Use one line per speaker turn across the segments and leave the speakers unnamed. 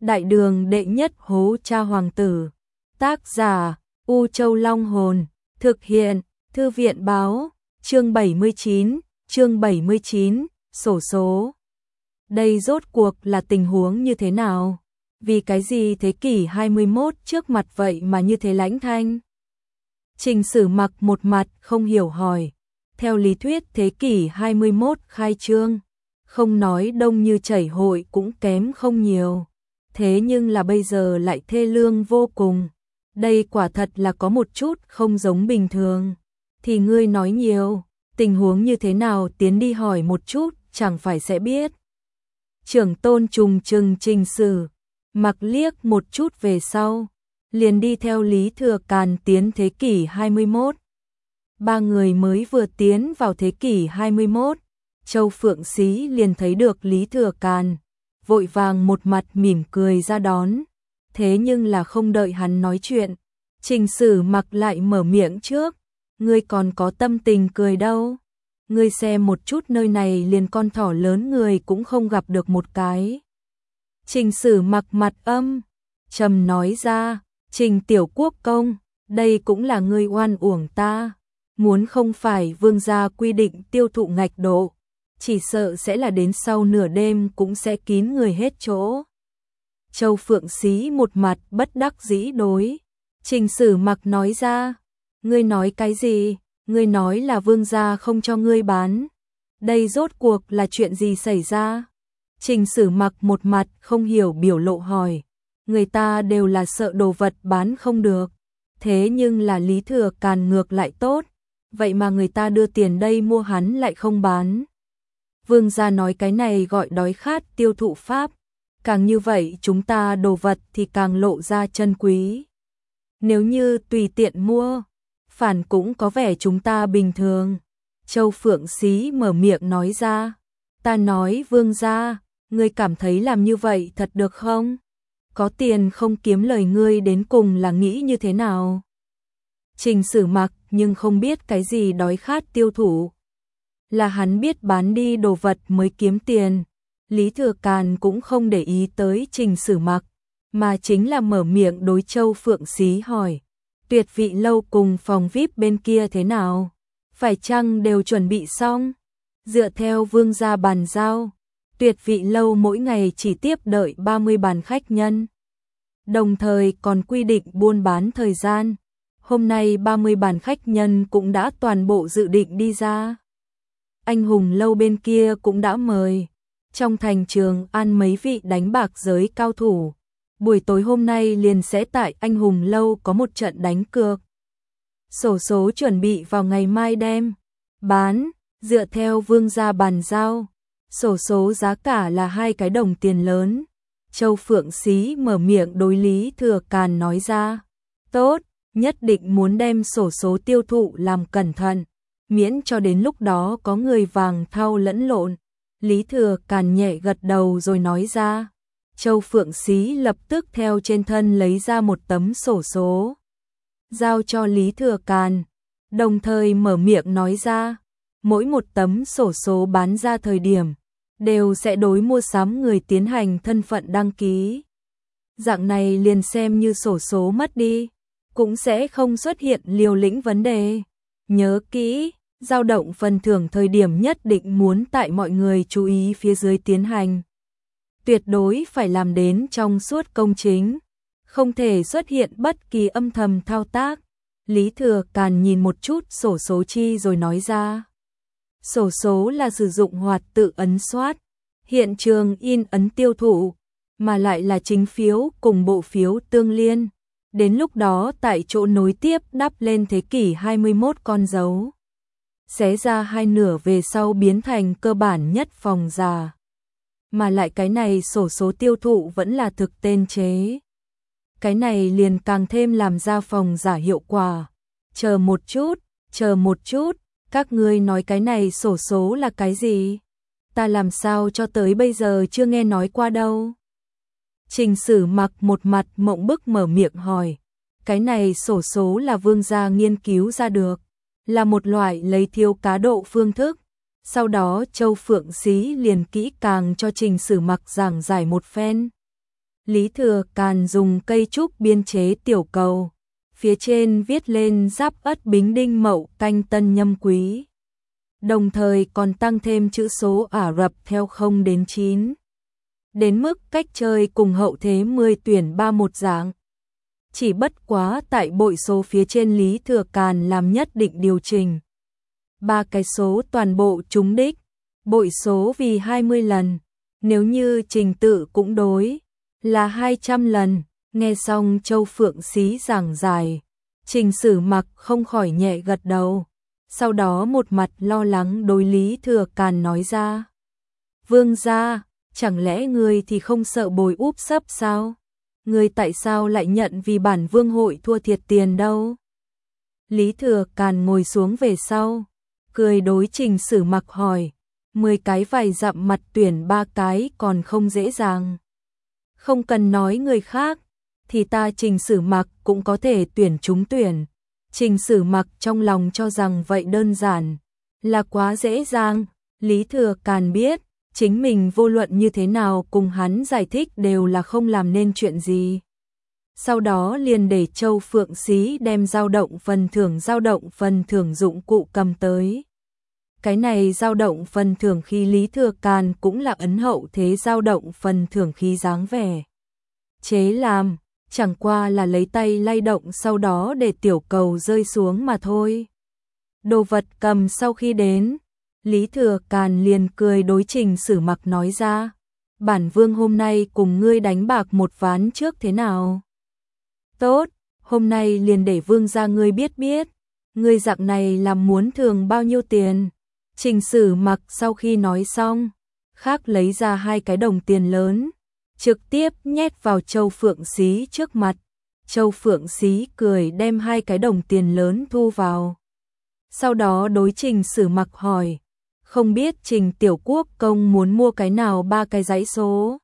Đại đường đệ nhất hố tra hoàng tử. Tác giả U Châu Long Hồn. Thực hiện Thư viện Báo. Chương 79, sổ số. Đây rốt cuộc là tình huống như thế nào? Vì cái gì thế kỷ 21 trước mặt vậy mà như thế lãnh thanh? Trình Sử Mặc một mặt không hiểu hỏi. Theo lý thuyết thế kỷ 21 khai trương, không nói đông như chảy hội cũng kém không nhiều. Thế nhưng là bây giờ lại thê lương vô cùng. Đây quả thật là có một chút không giống bình thường. Thì ngươi nói nhiều, tình huống như thế nào tiến đi hỏi một chút, chẳng phải sẽ biết. Trưởng tôn trùng trừng Trình Sử Mặc liếc một chút về sau, liền đi theo Lý Thừa Càn tiến thế kỷ 21. Ba người mới vừa tiến vào thế kỷ 21, Châu Phượng Xí liền thấy được Lý Thừa Càn, vội vàng một mặt mỉm cười ra đón. Thế nhưng là không đợi hắn nói chuyện, Trình Sử Mặc lại mở miệng trước, ngươi còn có tâm tình cười đâu. Ngươi xem một chút nơi này liền con thỏ lớn người cũng không gặp được một cái. Trình Sử Mặc mặt trầm nói ra, Trình Tiểu Quốc Công, đây cũng là ngươi oan uổng ta. Muốn không phải vương gia quy định tiêu thụ ngạch độ, chỉ sợ sẽ là đến sau nửa đêm cũng sẽ kín người hết chỗ. Châu Phượng Xí một mặt bất đắc dĩ đối. Trình Sử Mặc nói ra, ngươi nói cái gì? Ngươi nói là vương gia không cho ngươi bán. Đây rốt cuộc là chuyện gì xảy ra? Trình Sử Mặc một mặt không hiểu biểu lộ hỏi. Người ta đều là sợ đồ vật bán không được. Thế nhưng là Lý Thừa Càn ngược lại tốt. Vậy mà người ta đưa tiền đây mua hắn lại không bán. Vương gia nói cái này gọi đói khát tiêu thụ pháp. Càng như vậy chúng ta đồ vật thì càng lộ ra chân quý. Nếu như tùy tiện mua, phản cũng có vẻ chúng ta bình thường. Châu Phượng Xí mở miệng nói ra. Ta nói vương gia, ngươi cảm thấy làm như vậy thật được không? Có tiền không kiếm lời ngươi đến cùng là nghĩ như thế nào? Trình Sử Mặc nhưng không biết cái gì đói khát tiêu thụ. Là hắn biết bán đi đồ vật mới kiếm tiền. Lý Thừa Càn cũng không để ý tới Trình Sử Mặc, mà chính là mở miệng đối Châu Phượng Xí hỏi. Tuyệt Vị Lâu cùng phòng VIP bên kia thế nào? Phải chăng đều chuẩn bị xong? Dựa theo vương gia bàn giao, Tuyệt Vị Lâu mỗi ngày chỉ tiếp đợi 30 bàn khách nhân. Đồng thời còn quy định buôn bán thời gian. Hôm nay 30 bàn khách nhân cũng đã toàn bộ dự định đi ra. Anh Hùng Lâu bên kia cũng đã mời. Trong thành Trường An mấy vị đánh bạc giới cao thủ. Buổi tối hôm nay liền sẽ tại Anh Hùng Lâu có một trận đánh cược. Sổ số chuẩn bị vào ngày mai đem bán, dựa theo vương gia bàn giao. Sổ số giá cả là 2 cái đồng tiền lớn. Châu Phượng Xí mở miệng đối Lý Thừa Càn nói ra. Tốt, nhất định muốn đem sổ số tiêu thụ làm cẩn thận, miễn cho đến lúc đó có người vàng thau lẫn lộn. Lý Thừa Càn nhẹ gật đầu rồi nói ra. Châu Phượng Xí lập tức theo trên thân lấy ra một tấm sổ số, giao cho Lý Thừa Càn, đồng thời mở miệng nói ra, mỗi một tấm sổ số bán ra thời điểm, đều sẽ đối mua sắm người tiến hành thân phận đăng ký. Dạng này liền xem như sổ số mất đi, cũng sẽ không xuất hiện liều lĩnh vấn đề. Nhớ kỹ, dao động phần thưởng thời điểm nhất định muốn tại mọi người chú ý phía dưới tiến hành. Tuyệt đối phải làm đến trong suốt công chính, không thể xuất hiện bất kỳ âm thầm thao tác. Lý Thừa Càn nhìn một chút sổ số chi rồi nói ra. Sổ số là sử dụng hoạt tự ấn soát, hiện trường in ấn tiêu thụ, mà lại là chính phiếu cùng bộ phiếu tương liên. Đến lúc đó tại chỗ nối tiếp đắp lên thế kỷ 21 con dấu. Xé ra hai nửa về sau biến thành cơ bản nhất phòng giả. Mà lại cái này sổ số tiêu thụ vẫn là thực tên chế. Cái này liền càng thêm làm ra phòng giả hiệu quả. Chờ một chút, các ngươi nói cái này sổ số là cái gì? Ta làm sao cho tới bây giờ chưa nghe nói qua đâu. Trình Sử Mặc một mặt mộng bức mở miệng hỏi. Cái này sổ số là vương gia nghiên cứu ra được, là một loại lấy thiếu cá độ phương thức. Sau đó Châu Phượng Xí liền kỹ càng cho Trình Sử Mặc giảng giải một phen. Lý Thừa Càn dùng cây trúc biên chế tiểu cầu, phía trên viết lên Giáp Ất Bính Đinh Mậu Canh Tân Nhâm Quý. Đồng thời còn tăng thêm chữ số Ả Rập theo 0 đến 9. Đến mức cách chơi cùng hậu thế 10 tuyển 3 một dạng. Chỉ bất quá tại bội số phía trên Lý Thừa Càn làm nhất định điều chỉnh. 3 cái số toàn bộ trúng đích, bội số vì 20 lần, nếu như trình tự cũng đối, là 200 lần. Nghe xong Châu Phượng Xí giảng giải, Trình Sử Mặc không khỏi nhẹ gật đầu, sau đó một mặt lo lắng đối Lý Thừa Càn nói ra. Vương gia, chẳng lẽ ngươi thì không sợ bồi úp sấp sao? Ngươi tại sao lại nhận vì bản vương hội thua thiệt tiền đâu? Lý Thừa Càn ngồi xuống về sau, cười đối Trình Sử Mặc hỏi, 10 cái vài dặm mặt tuyển 3 cái còn không dễ dàng. Không cần nói người khác, thì ta Trình Sử Mặc cũng có thể tuyển trúng tuyển. Trình Sử Mặc trong lòng cho rằng vậy đơn giản, là quá dễ dàng. Lý Thừa Càn biết, chính mình vô luận như thế nào cùng hắn giải thích đều là không làm nên chuyện gì. Sau đó liền để Châu Phượng Xí đem dao động phần thưởng dụng cụ cầm tới. Cái này dao động phần thưởng khí Lý Thừa Càn cũng là ấn hậu thế dao động phần thưởng khí dáng vẻ. Chế làm, chẳng qua là lấy tay lay động sau đó để tiểu cầu rơi xuống mà thôi. Đồ vật cầm sau khi đến, Lý Thừa Càn liền cười đối Trình Sử Mặc nói ra, bản vương hôm nay cùng ngươi đánh bạc một ván trước thế nào? Tốt, hôm nay liền để vương gia ngươi biết, ngươi dạng này làm muốn thường bao nhiêu tiền? Trình Sử Mặc sau khi nói xong, khác lấy ra 2 cái đồng tiền lớn, trực tiếp nhét vào Châu Phượng Xí trước mặt. Châu Phượng Xí cười đem 2 cái đồng tiền lớn thu vào. Sau đó đối Trình Sử Mặc hỏi, không biết Trình Tiểu Quốc công muốn mua cái nào 3 cái dãy số?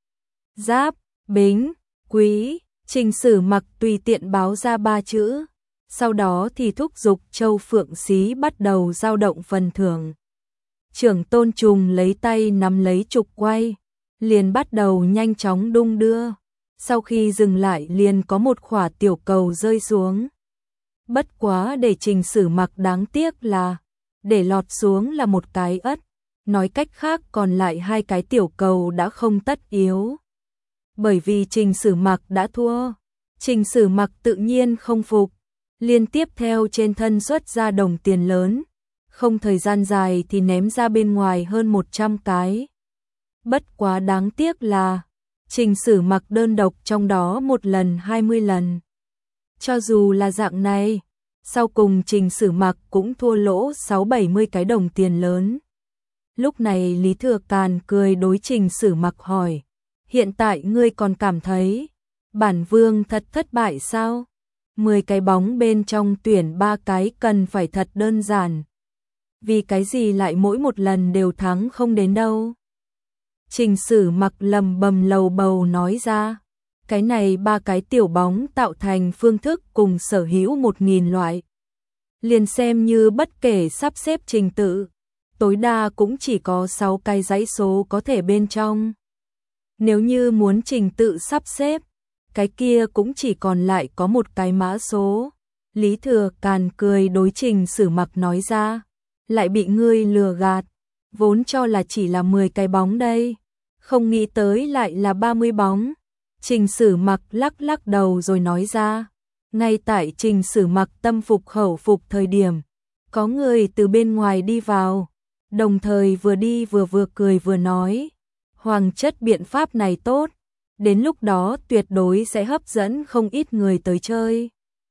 Giáp, Bính, Quý. Trình Sử Mặc tùy tiện báo ra 3 chữ. Sau đó thì thúc giục Châu Phượng Xí bắt đầu dao động phần thưởng. Trưởng Tôn Trùng lấy tay nắm lấy trục quay, liền bắt đầu nhanh chóng đung đưa. Sau khi dừng lại liền có một quả tiểu cầu rơi xuống. Bất quá để Trình Sử Mặc đáng tiếc là, để lọt xuống là một cái ất, nói cách khác còn lại 2 cái tiểu cầu đã không tất yếu. Bởi vì Trình Sử Mặc đã thua, Trình Sử Mặc tự nhiên không phục, liên tiếp theo trên thân xuất ra đồng tiền lớn, không thời gian dài thì ném ra bên ngoài hơn 100 cái. Bất quá đáng tiếc là, Trình Sử Mặc đơn độc trong đó một lần 20 lần. Cho dù là dạng này, sau cùng Trình Sử Mặc cũng thua lỗ 6-70 cái đồng tiền lớn. Lúc này Lý Thừa Càn cười đối Trình Sử Mặc hỏi, hiện tại ngươi còn cảm thấy bản vương thật thất bại sao? 10 cái bóng bên trong tuyển 3 cái cần phải thật đơn giản. Vì cái gì lại mỗi một lần đều thắng không đến đâu? Trình Sử Mặc lầm bầm lầu bầu nói ra, cái này 3 cái tiểu bóng tạo thành phương thức cùng sở hữu 1000 loại. Liền xem như bất kể sắp xếp trình tự, tối đa cũng chỉ có 6 cái dãy số có thể bên trong. Nếu như muốn trình tự sắp xếp, cái kia cũng chỉ còn lại có một cái mã số. Lý Thừa Càn cười đối Trình Sử Mặc nói ra, lại bị ngươi lừa gạt, vốn cho là chỉ là 10 cái bóng đây, không nghĩ tới lại là 30 bóng. Trình Sử Mặc lắc lắc đầu rồi nói ra, ngay tại Trình Sử Mặc tâm phục khẩu phục thời điểm, có người từ bên ngoài đi vào, đồng thời vừa đi vừa cười vừa nói, hoàng chất biện pháp này tốt, đến lúc đó tuyệt đối sẽ hấp dẫn không ít người tới chơi.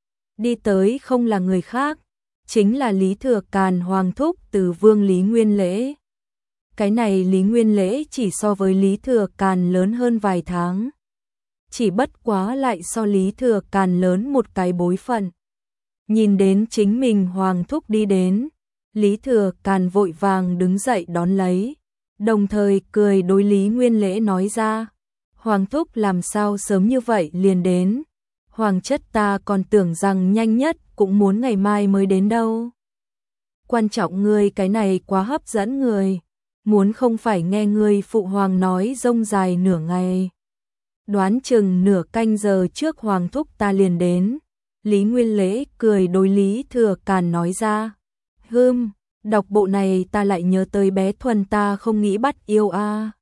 Đi tới không là người khác, chính là Lý Thừa Càn hoàng thúc từ Vương Lý Nguyên Lễ. Cái này Lý Nguyên Lễ chỉ so với Lý Thừa Càn lớn hơn vài tháng, chỉ bất quá lại so Lý Thừa Càn lớn một cái bối phận. Nhìn đến chính mình hoàng thúc đi đến, Lý Thừa Càn vội vàng đứng dậy đón lấy, đồng thời cười đối Lý Nguyên Lễ nói ra, hoàng thúc làm sao sớm như vậy liền đến, hoàng chất ta còn tưởng rằng nhanh nhất cũng muốn ngày mai mới đến đâu. Quan trọng ngươi cái này quá hấp dẫn người, muốn không phải nghe ngươi phụ hoàng nói rông dài nửa ngày. Đoán chừng nửa canh giờ trước Hoàng thúc ta liền đến. Lý Nguyên Lễ cười đối Lý Thừa Càn nói ra. Đọc bộ này ta lại nhớ tới bé Thuần ta không nghĩ bắt yêu a.